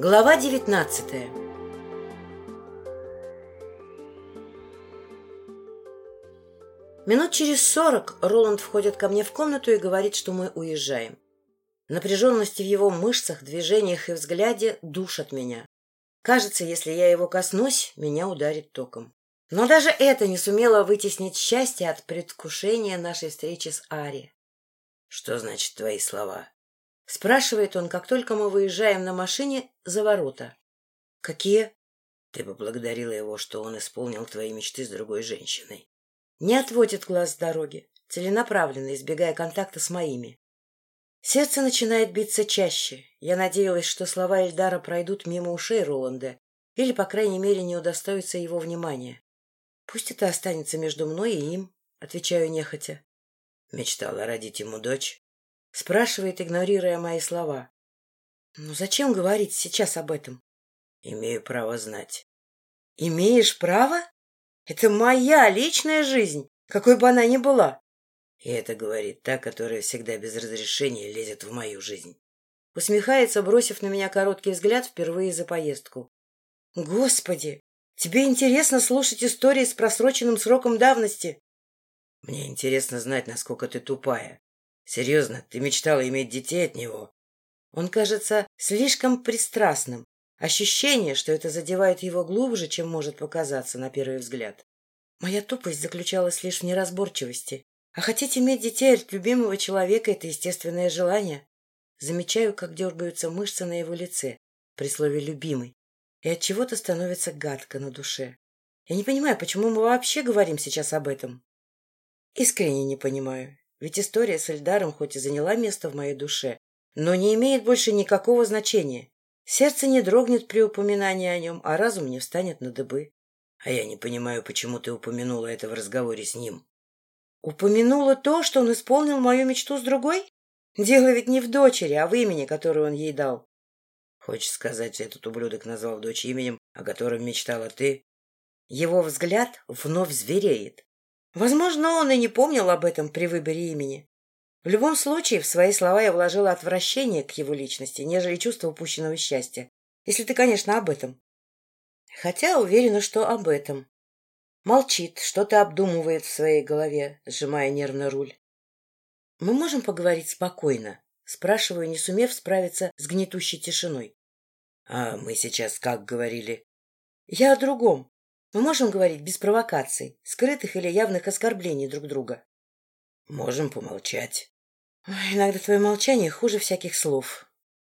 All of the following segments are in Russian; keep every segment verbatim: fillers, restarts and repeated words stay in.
Глава девятнадцатая. Минут через сорок Роланд входит ко мне в комнату и говорит, что мы уезжаем. Напряженности в его мышцах, движениях и взгляде душат меня. Кажется, если я его коснусь, меня ударит током. Но даже это не сумело вытеснить счастье от предвкушения нашей встречи с Ари. — Что значит твои слова? — спрашивает он, как только мы выезжаем на машине за ворота. — Какие? — Ты поблагодарила его, что он исполнил твои мечты с другой женщиной. Не отводит глаз с дороги, целенаправленно избегая контакта с моими. Сердце начинает биться чаще. Я надеялась, что слова Эльдара пройдут мимо ушей Роланда или, по крайней мере, не удостоятся его внимания. Пусть это останется между мной и им, отвечаю нехотя. Мечтала родить ему дочь? Спрашивает, игнорируя мои слова. Ну зачем говорить сейчас об этом? Имею право знать. Имеешь право? Это моя личная жизнь, какой бы она ни была. И это говорит та, которая всегда без разрешения лезет в мою жизнь. Усмехается, бросив на меня короткий взгляд впервые за поездку. Господи, тебе интересно слушать истории с просроченным сроком давности? Мне интересно знать, насколько ты тупая. Серьезно, ты мечтала иметь детей от него? Он кажется слишком пристрастным. Ощущение, что это задевает его глубже, чем может показаться на первый взгляд. Моя тупость заключалась лишь в неразборчивости. А хотеть иметь детей от любимого человека — это естественное желание. Замечаю, как дергаются мышцы на его лице при слове «любимый», и от чего-то становится гадко на душе. Я не понимаю, почему мы вообще говорим сейчас об этом. Искренне не понимаю, ведь история с Эльдаром хоть и заняла место в моей душе, но не имеет больше никакого значения. Сердце не дрогнет при упоминании о нем, а разум не встанет на дыбы. А я не понимаю, почему ты упомянула это в разговоре с ним. Упомянула то, что он исполнил мою мечту с другой? Дело ведь не в дочери, а в имени, которое он ей дал. Хочешь сказать, этот ублюдок назвал дочь именем, о котором мечтала ты? Его взгляд вновь звереет. Возможно, он и не помнил об этом при выборе имени. В любом случае, в свои слова я вложила отвращение к его личности, нежели чувство упущенного счастья. Если ты, конечно, об этом. Хотя уверена, что об этом. Молчит, что-то обдумывает в своей голове, сжимая нервно руль. «Мы можем поговорить спокойно?» — спрашиваю, не сумев справиться с гнетущей тишиной. «А мы сейчас как говорили?» «Я о другом. Мы можем говорить без провокаций, скрытых или явных оскорблений друг друга». «Можем помолчать». Ой, иногда твое молчание хуже всяких слов».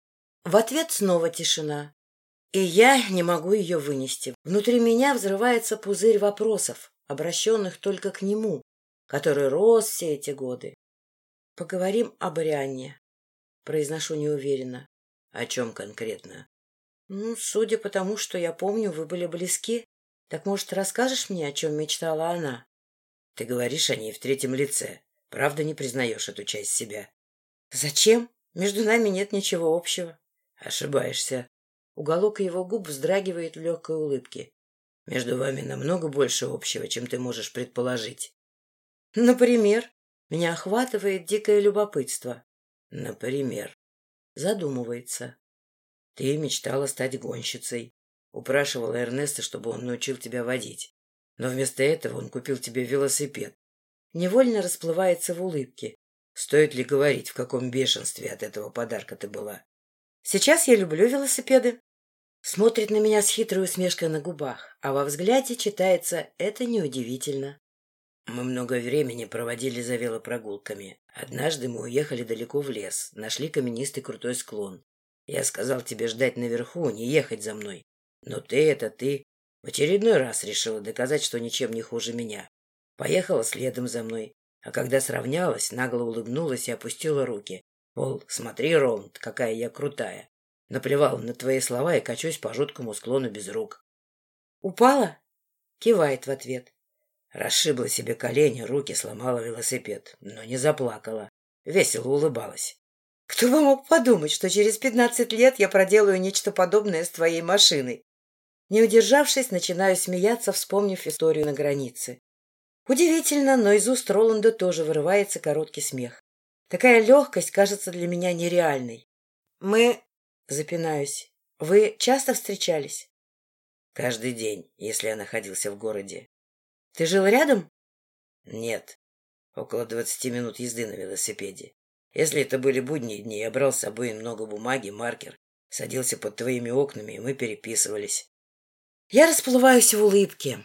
В ответ снова тишина. И я не могу ее вынести. Внутри меня взрывается пузырь вопросов, обращенных только к нему, который рос все эти годы. «Поговорим об Арианне», — произношу неуверенно. «О чем конкретно?» «Ну, судя по тому, что я помню, вы были близки. Так, может, расскажешь мне, о чем мечтала она?» «Ты говоришь о ней в третьем лице. Правда, не признаешь эту часть себя?» «Зачем? Между нами нет ничего общего». «Ошибаешься». Уголок его губ вздрагивает в легкой улыбке. «Между вами намного больше общего, чем ты можешь предположить». «Например?» Меня охватывает дикое любопытство. «Например?» Задумывается. «Ты мечтала стать гонщицей. Упрашивала Эрнеста, чтобы он научил тебя водить. Но вместо этого он купил тебе велосипед». Невольно расплывается в улыбке. «Стоит ли говорить, в каком бешенстве от этого подарка ты была?» «Сейчас я люблю велосипеды». Смотрит на меня с хитрой усмешкой на губах, а во взгляде читается «это неудивительно». Мы много времени проводили за велопрогулками. Однажды мы уехали далеко в лес, нашли каменистый крутой склон. Я сказал тебе ждать наверху, не ехать за мной. Но ты — это ты. В очередной раз решила доказать, что ничем не хуже меня. Поехала следом за мной, а когда сравнялась, нагло улыбнулась и опустила руки. Мол, смотри, Роланд, какая я крутая. Наплевала на твои слова и качусь по жуткому склону без рук. «Упала?» — кивает в ответ. Расшибла себе колени, руки, сломала велосипед, но не заплакала. Весело улыбалась. «Кто бы мог подумать, что через пятнадцать лет я проделаю нечто подобное с твоей машиной?» Не удержавшись, начинаю смеяться, вспомнив историю на границе. Удивительно, но из уст Роланда тоже вырывается короткий смех. Такая легкость кажется для меня нереальной. «Мы...» — запинаюсь. Вы часто встречались? Каждый день, если я находился в городе. Ты жил рядом? Нет, около двадцати минут езды на велосипеде. Если это были будние дни, я брал с собой много бумаги, маркер, садился под твоими окнами, и мы переписывались. Я расплываюсь в улыбке.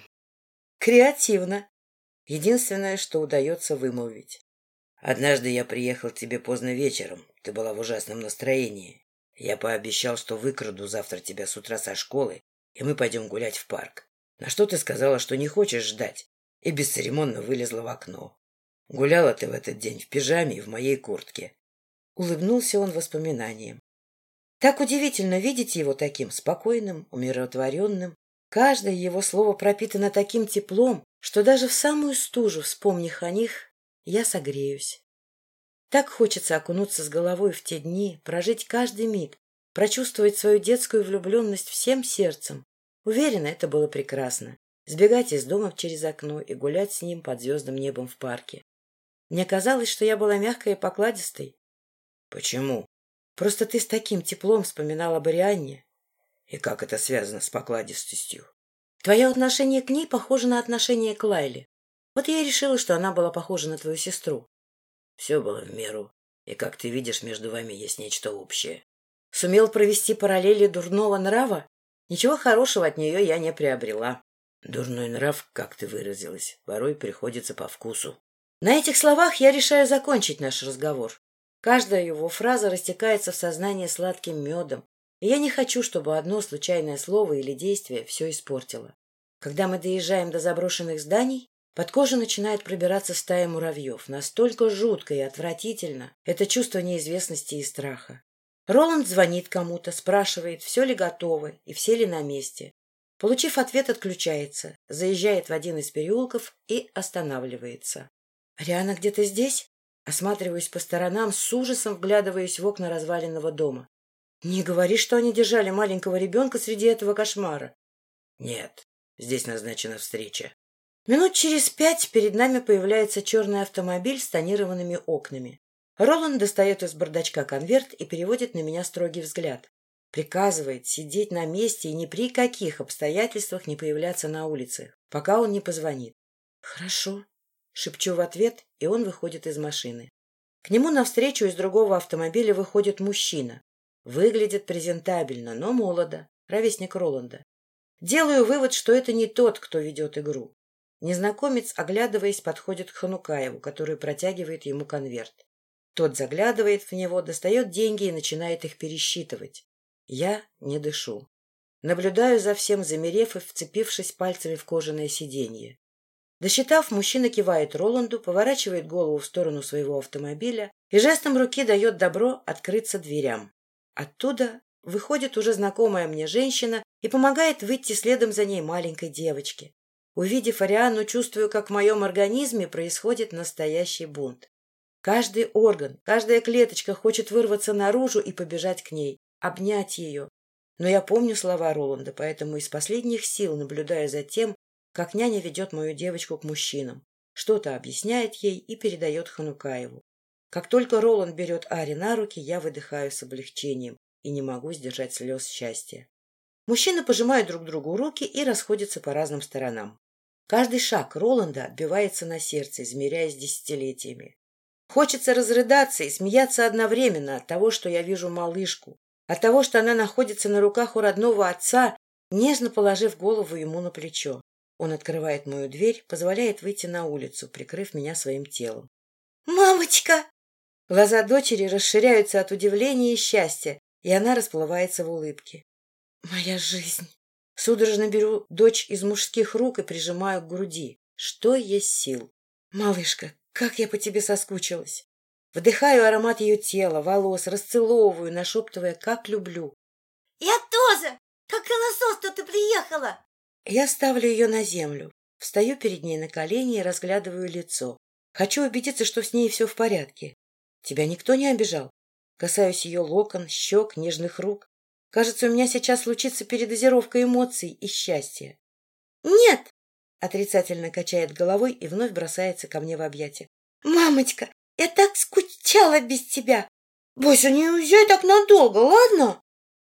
Креативно. Единственное, что удается вымолвить. Однажды я приехал к тебе поздно вечером. Ты была в ужасном настроении. Я пообещал, что выкраду завтра тебя с утра со школы, и мы пойдем гулять в парк. На что ты сказала, что не хочешь ждать, и бесцеремонно вылезла в окно. Гуляла ты в этот день в пижаме и в моей куртке. Улыбнулся он воспоминанием. Так удивительно видеть его таким спокойным, умиротворенным. Каждое его слово пропитано таким теплом, что даже в самую стужу, вспомнив о них, я согреюсь. Так хочется окунуться с головой в те дни, прожить каждый миг, прочувствовать свою детскую влюбленность всем сердцем. Уверена, это было прекрасно. Сбегать из дома через окно и гулять с ним под звездным небом в парке. Мне казалось, что я была мягкой и покладистой. — Почему? — Просто ты с таким теплом вспоминала об Арианне. — И как это связано с покладистостью? — Твое отношение к ней похоже на отношение к Лайле. Вот я и решила, что она была похожа на твою сестру. — Все было в меру, и, как ты видишь, между вами есть нечто общее. — Сумел провести параллели дурного нрава? Ничего хорошего от нее я не приобрела. — Дурной нрав, как ты выразилась, порой приходится по вкусу. На этих словах я решаю закончить наш разговор. Каждая его фраза растекается в сознании сладким медом, и я не хочу, чтобы одно случайное слово или действие все испортило. Когда мы доезжаем до заброшенных зданий, под кожу начинает пробираться стая муравьев. Настолько жутко и отвратительно это чувство неизвестности и страха. Роланд звонит кому-то, спрашивает, все ли готово и все ли на месте. Получив ответ, отключается, заезжает в один из переулков и останавливается. «Ариана где-то здесь?» Осматриваюсь по сторонам, с ужасом вглядываюсь в окна разваленного дома. «Не говори, что они держали маленького ребенка среди этого кошмара». «Нет, здесь назначена встреча». Минут через пять перед нами появляется черный автомобиль с тонированными окнами. Роланд достает из бардачка конверт и переводит на меня строгий взгляд. Приказывает сидеть на месте и ни при каких обстоятельствах не появляться на улице, пока он не позвонит. «Хорошо», — шепчу в ответ, и он выходит из машины. К нему навстречу из другого автомобиля выходит мужчина. Выглядит презентабельно, но молодо, ровесник Роланда. Делаю вывод, что это не тот, кто ведет игру. Незнакомец, оглядываясь, подходит к Ханукаеву, который протягивает ему конверт. Тот заглядывает в него, достает деньги и начинает их пересчитывать. Я не дышу. Наблюдаю за всем, замерев и вцепившись пальцами в кожаное сиденье. Досчитав, мужчина кивает Роланду, поворачивает голову в сторону своего автомобиля и жестом руки дает добро открыться дверям. Оттуда выходит уже знакомая мне женщина и помогает выйти следом за ней маленькой девочке. Увидев Арианну, чувствую, как в моем организме происходит настоящий бунт. Каждый орган, каждая клеточка хочет вырваться наружу и побежать к ней, обнять ее. Но я помню слова Роланда, поэтому из последних сил наблюдаю за тем, как няня ведет мою девочку к мужчинам, что-то объясняет ей и передает Ханукаеву. Как только Роланд берет Ари на руки, я выдыхаю с облегчением и не могу сдержать слез счастья. Мужчины пожимают друг другу руки и расходятся по разным сторонам. Каждый шаг Роланда отбивается на сердце, измеряясь десятилетиями. Хочется разрыдаться и смеяться одновременно от того, что я вижу малышку, от того, что она находится на руках у родного отца, нежно положив голову ему на плечо. Он открывает мою дверь, позволяет выйти на улицу, прикрыв меня своим телом. «Мамочка!» Глаза дочери расширяются от удивления и счастья, и она расплывается в улыбке. «Моя жизнь!» Судорожно беру дочь из мужских рук и прижимаю к груди. Что есть сил. «Малышка, как я по тебе соскучилась!» Вдыхаю аромат ее тела, волос, расцеловываю, нашептывая, как люблю. «Я тоже! Как насос-то ты приехала!» Я ставлю ее на землю, встаю перед ней на колени и разглядываю лицо. Хочу убедиться, что с ней все в порядке. Тебя никто не обижал? Касаюсь ее локон, щек, нежных рук. Кажется, у меня сейчас случится передозировка эмоций и счастья. «Нет!» — отрицательно качает головой и вновь бросается ко мне в объятия. «Мамочка, я так скучала без тебя! Бойся, не уезжай так надолго, ладно?»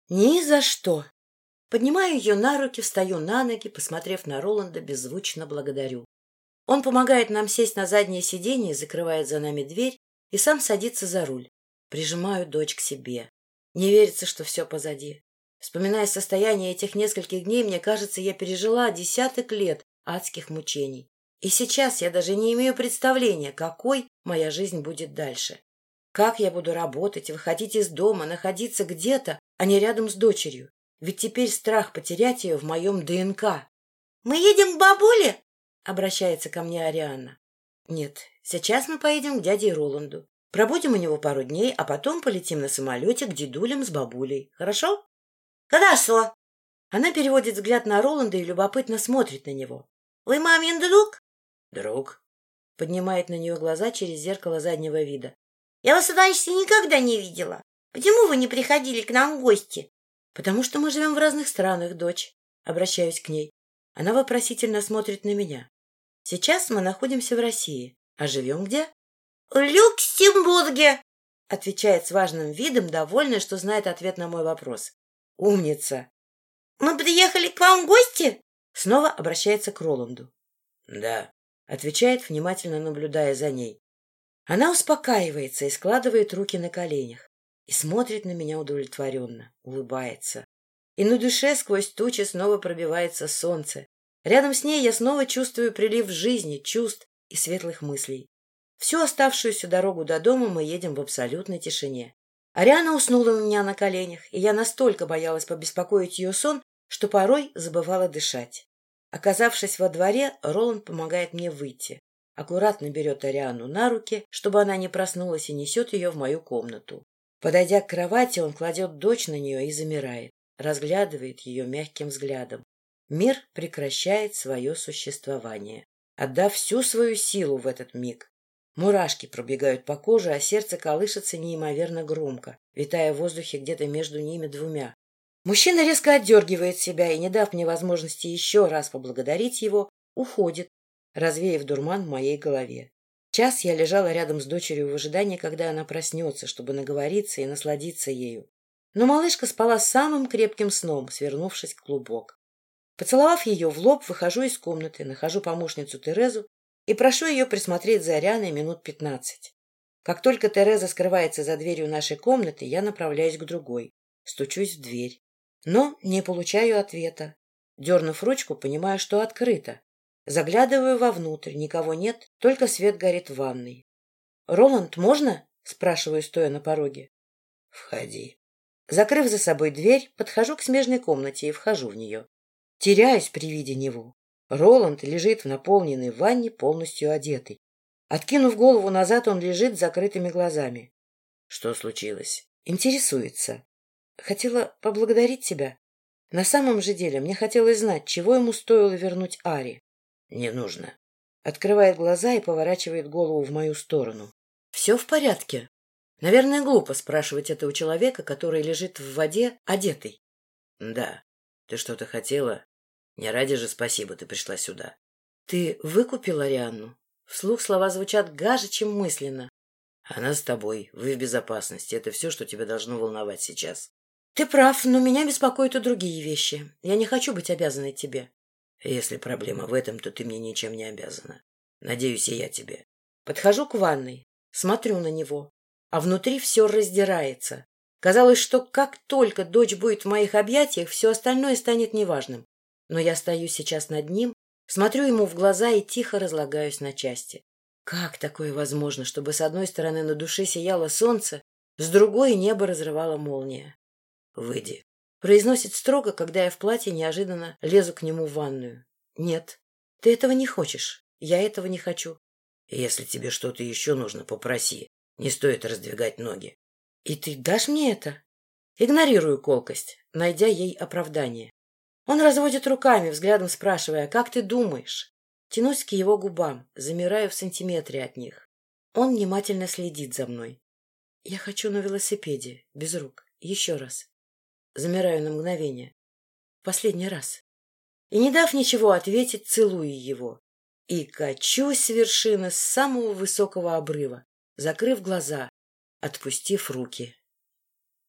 Ни за что. Поднимаю ее на руки, встаю на ноги, посмотрев на Роланда, беззвучно благодарю. Он помогает нам сесть на заднее сиденье, закрывает за нами дверь и сам садится за руль. Прижимаю дочь к себе. Не верится, что все позади. Вспоминая состояние этих нескольких дней, мне кажется, я пережила десяток лет адских мучений. И сейчас я даже не имею представления, какой моя жизнь будет дальше. Как я буду работать, выходить из дома, находиться где-то, а не рядом с дочерью. Ведь теперь страх потерять ее в моем ДНК. — Мы едем к бабуле? — обращается ко мне Арианна. — Нет, сейчас мы поедем к дяде Роланду. Пробудем у него пару дней, а потом полетим на самолете к дедулям с бабулей. Хорошо? — Хорошо. Она переводит взгляд на Роланда и любопытно смотрит на него. — Вы мамин друг? — Друг. Поднимает на нее глаза через зеркало заднего вида. — Я вас раньше никогда не видела. Почему вы не приходили к нам в гости? — Потому что мы живем в разных странах, дочь. Обращаюсь к ней. Она вопросительно смотрит на меня. Сейчас мы находимся в России. А живем где? — В Люксембурге, — отвечает с важным видом, довольная, что знает ответ на мой вопрос. — Умница! — Мы приехали к вам в гости? Снова обращается к Роланду. — Да, — отвечает, внимательно наблюдая за ней. Она успокаивается и складывает руки на коленях. И смотрит на меня удовлетворенно, улыбается. И на душе сквозь тучи снова пробивается солнце. Рядом с ней я снова чувствую прилив жизни, чувств и светлых мыслей. Всю оставшуюся дорогу до дома мы едем в абсолютной тишине. Ариана уснула у меня на коленях, и я настолько боялась побеспокоить ее сон, что порой забывала дышать. Оказавшись во дворе, Роланд помогает мне выйти. Аккуратно берет Ариану на руки, чтобы она не проснулась, и несет ее в мою комнату. Подойдя к кровати, он кладет дочь на нее и замирает, разглядывает ее мягким взглядом. Мир прекращает свое существование, отдав всю свою силу в этот миг. Мурашки пробегают по коже, а сердце колышется неимоверно громко, витая в воздухе где-то между ними двумя. Мужчина резко отдергивает себя и, не дав мне возможности еще раз поблагодарить его, уходит, развеяв дурман в моей голове. Час я лежала рядом с дочерью в ожидании, когда она проснется, чтобы наговориться и насладиться ею. Но малышка спала самым крепким сном, свернувшись в клубок. Поцеловав ее в лоб, выхожу из комнаты, нахожу помощницу Терезу и прошу ее присмотреть за Арианой минут пятнадцать. Как только Тереза скрывается за дверью нашей комнаты, я направляюсь к другой, стучусь в дверь. Но не получаю ответа. Дернув ручку, понимаю, что открыто. Заглядываю вовнутрь, никого нет, только свет горит в ванной. — Роланд, можно? — спрашиваю, стоя на пороге. — Входи. Закрыв за собой дверь, подхожу к смежной комнате и вхожу в нее. Теряюсь при виде него. Роланд лежит в наполненной ванне, полностью одетый. Откинув голову назад, он лежит с закрытыми глазами. — Что случилось? — Интересуется. — Хотела поблагодарить тебя. На самом же деле мне хотелось знать, чего ему стоило вернуть Ари. — Не нужно. Открывает глаза и поворачивает голову в мою сторону. — Все в порядке? Наверное, глупо спрашивать это у человека, который лежит в воде, одетый. — Да. Ты что-то хотела? Не ради же спасибо ты пришла сюда. — Ты выкупил Арианну? Вслух слова звучат гаже, чем мысленно. — Она с тобой, вы в безопасности. Это все, что тебя должно волновать сейчас. — Ты прав, но меня беспокоят и другие вещи. Я не хочу быть обязанной тебе. — Если проблема в этом, то ты мне ничем не обязана. Надеюсь, и я тебе. Подхожу к ванной, смотрю на него, а внутри все раздирается. Казалось, что как только дочь будет в моих объятиях, все остальное станет неважным. Но я стою сейчас над ним, смотрю ему в глаза и тихо разлагаюсь на части. Как такое возможно, чтобы с одной стороны на душе сияло солнце, с другой небо разрывала молния? — Выйди. — произносит строго, когда я в платье неожиданно лезу к нему в ванную. — Нет, ты этого не хочешь. Я этого не хочу. — Если тебе что-то еще нужно, попроси. Не стоит раздвигать ноги. — И ты дашь мне это? Игнорирую колкость, найдя ей оправдание. Он разводит руками, взглядом спрашивая: «Как ты думаешь?» Тянусь к его губам, замираю в сантиметре от них. Он внимательно следит за мной. Я хочу на велосипеде, без рук. Еще раз. Замираю на мгновение. Последний раз. И, не дав ничего ответить, целую его. И качусь с вершины с самого высокого обрыва, закрыв глаза, отпустив руки.